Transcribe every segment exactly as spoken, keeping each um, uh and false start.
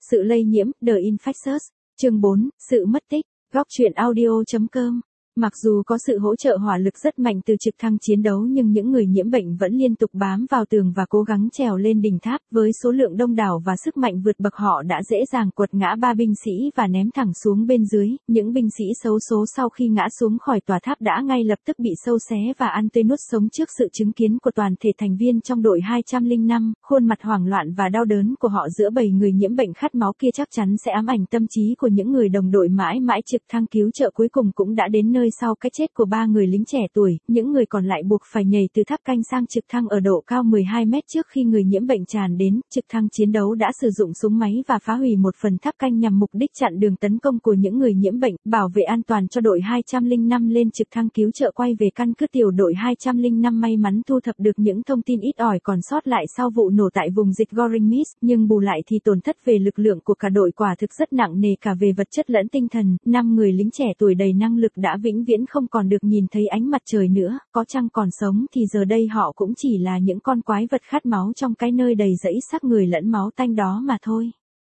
Sự lây nhiễm, The Infectious. Chương bốn, sự mất tích. Góc truyện audio.com. Mặc dù có sự hỗ trợ hỏa lực rất mạnh từ trực thăng chiến đấu nhưng những người nhiễm bệnh vẫn liên tục bám vào tường và cố gắng trèo lên đỉnh tháp. Với số lượng đông đảo và sức mạnh vượt bậc, họ đã dễ dàng quật ngã ba binh sĩ và ném thẳng xuống bên dưới. Những binh sĩ xấu số sau khi ngã xuống khỏi tòa tháp đã ngay lập tức bị sâu xé và ăn tươi nuốt sống trước sự chứng kiến của toàn thể thành viên trong đội hai không năm. Khuôn mặt hoảng loạn và đau đớn của họ giữa bầy người nhiễm bệnh khát máu kia chắc chắn sẽ ám ảnh tâm trí của những người đồng đội mãi mãi. Trực thăng cứu trợ cuối cùng cũng đã đến nơi sau cái chết của ba người lính trẻ tuổi. Những người còn lại buộc phải nhảy từ tháp canh sang trực thăng ở độ cao mười hai mét trước khi người nhiễm bệnh tràn đến. Trực thăng chiến đấu đã sử dụng súng máy và phá hủy một phần tháp canh nhằm mục đích chặn đường tấn công của những người nhiễm bệnh, bảo vệ an toàn cho đội hai không năm lên trực thăng cứu trợ quay về căn cứ. Tiểu đội hai không năm may mắn thu thập được những thông tin ít ỏi còn sót lại sau vụ nổ tại vùng dịch Goring Miss, nhưng bù lại thì tổn thất về lực lượng của cả đội quả thực rất nặng nề cả về vật chất lẫn tinh thần. Năm người lính trẻ tuổi đầy năng lực đã vĩnh viễn không còn được nhìn thấy ánh mặt trời nữa, có chăng còn sống thì giờ đây họ cũng chỉ là những con quái vật khát máu trong cái nơi đầy rẫy xác người lẫn máu tanh đó mà thôi.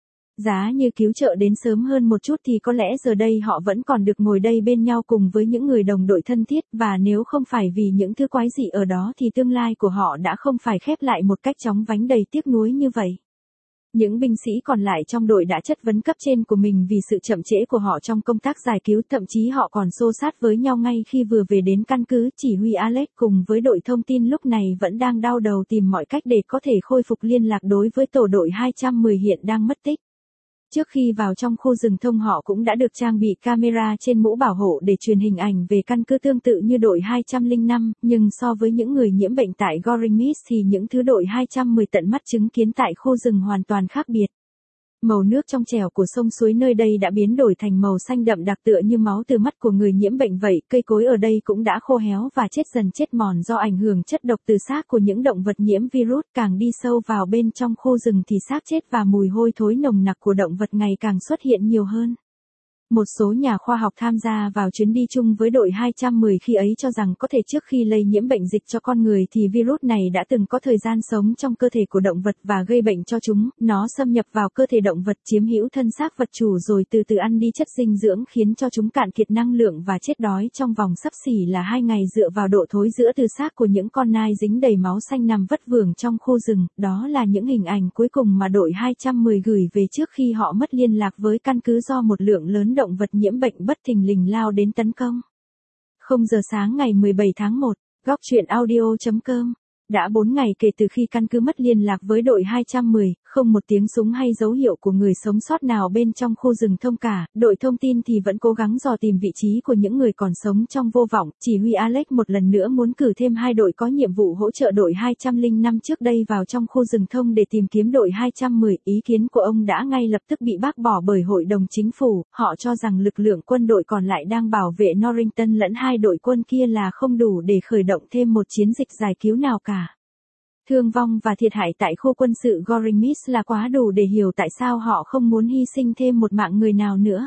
Giá như cứu trợ đến sớm hơn một chút thì có lẽ giờ đây họ vẫn còn được ngồi đây bên nhau cùng với những người đồng đội thân thiết, và nếu không phải vì những thứ quái dị ở đó thì tương lai của họ đã không phải khép lại một cách chóng vánh đầy tiếc nuối như vậy. Những binh sĩ còn lại trong đội đã chất vấn cấp trên của mình vì sự chậm trễ của họ trong công tác giải cứu, thậm chí họ còn xô xát với nhau ngay khi vừa về đến căn cứ. Chỉ huy Alex cùng với đội thông tin lúc này vẫn đang đau đầu tìm mọi cách để có thể khôi phục liên lạc đối với tổ đội hai không một không hiện đang mất tích. Trước khi vào trong khu rừng thông, họ cũng đã được trang bị camera trên mũ bảo hộ để truyền hình ảnh về căn cứ tương tự như đội hai không năm, nhưng so với những người nhiễm bệnh tại Goring Miss thì những thứ đội hai không một không tận mắt chứng kiến tại khu rừng hoàn toàn khác biệt. Màu nước trong trẻo của sông suối nơi đây đã biến đổi thành màu xanh đậm đặc tựa như máu từ mắt của người nhiễm bệnh vậy. Cây cối ở đây cũng đã khô héo và chết dần chết mòn do ảnh hưởng chất độc từ xác của những động vật nhiễm virus. Càng đi sâu vào bên trong khu rừng thì xác chết và mùi hôi thối nồng nặc của động vật ngày càng xuất hiện nhiều hơn. Một số nhà khoa học tham gia vào chuyến đi chung với đội hai không một không khi ấy cho rằng có thể trước khi lây nhiễm bệnh dịch cho con người thì virus này đã từng có thời gian sống trong cơ thể của động vật và gây bệnh cho chúng. Nó xâm nhập vào cơ thể động vật, chiếm hữu thân xác vật chủ rồi từ từ ăn đi chất dinh dưỡng khiến cho chúng cạn kiệt năng lượng và chết đói trong vòng xấp xỉ là hai ngày dựa vào độ thối giữa từ xác của những con nai dính đầy máu xanh nằm vất vưởng trong khu rừng. Đó là những hình ảnh cuối cùng mà đội hai không một không gửi về trước khi họ mất liên lạc với căn cứ do một lượng lớn động vật nhiễm bệnh bất thình lình lao đến tấn công. không giờ sáng ngày mười bảy tháng một, góc truyện audio.com. Đã bốn ngày kể từ khi căn cứ mất liên lạc với đội hai không một không, không một tiếng súng hay dấu hiệu của người sống sót nào bên trong khu rừng thông cả. Đội thông tin thì vẫn cố gắng dò tìm vị trí của những người còn sống trong vô vọng. Chỉ huy Alex một lần nữa muốn cử thêm hai đội có nhiệm vụ hỗ trợ đội hai không năm trước đây vào trong khu rừng thông để tìm kiếm đội hai không một không. Ý kiến của ông đã ngay lập tức bị bác bỏ bởi hội đồng chính phủ. Họ cho rằng lực lượng quân đội còn lại đang bảo vệ Norrington lẫn hai đội quân kia là không đủ để khởi động thêm một chiến dịch giải cứu nào cả. Thương vong và thiệt hại tại khu quân sự Goring Miss là quá đủ để hiểu tại sao họ không muốn hy sinh thêm một mạng người nào nữa.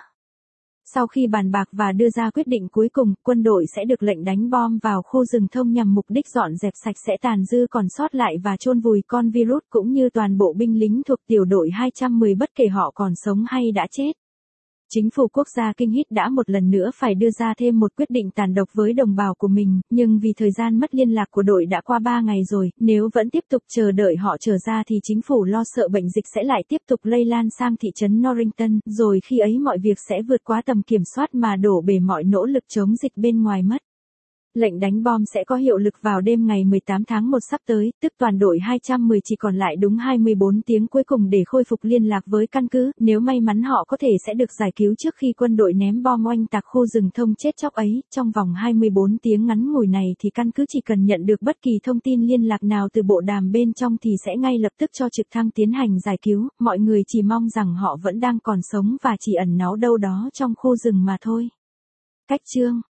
Sau khi bàn bạc và đưa ra quyết định cuối cùng, quân đội sẽ được lệnh đánh bom vào khu rừng thông nhằm mục đích dọn dẹp sạch sẽ tàn dư còn sót lại và chôn vùi con virus cũng như toàn bộ binh lính thuộc tiểu đội hai không một không bất kể họ còn sống hay đã chết. Chính phủ quốc gia Kinh Hít đã một lần nữa phải đưa ra thêm một quyết định tàn độc với đồng bào của mình, nhưng vì thời gian mất liên lạc của đội đã qua ba ngày rồi, nếu vẫn tiếp tục chờ đợi họ trở ra thì chính phủ lo sợ bệnh dịch sẽ lại tiếp tục lây lan sang thị trấn Norrington, rồi khi ấy mọi việc sẽ vượt quá tầm kiểm soát mà đổ bể mọi nỗ lực chống dịch bên ngoài mất. Lệnh đánh bom sẽ có hiệu lực vào đêm ngày mười tám tháng một sắp tới, tức toàn đội hai không một không chỉ còn lại đúng hai mươi bốn tiếng cuối cùng để khôi phục liên lạc với căn cứ. Nếu may mắn họ có thể sẽ được giải cứu trước khi quân đội ném bom oanh tạc khu rừng thông chết chóc ấy. Trong vòng hai mươi bốn tiếng ngắn ngủi này thì căn cứ chỉ cần nhận được bất kỳ thông tin liên lạc nào từ bộ đàm bên trong thì sẽ ngay lập tức cho trực thăng tiến hành giải cứu. Mọi người chỉ mong rằng họ vẫn đang còn sống và chỉ ẩn náu đâu đó trong khu rừng mà thôi. Cách chương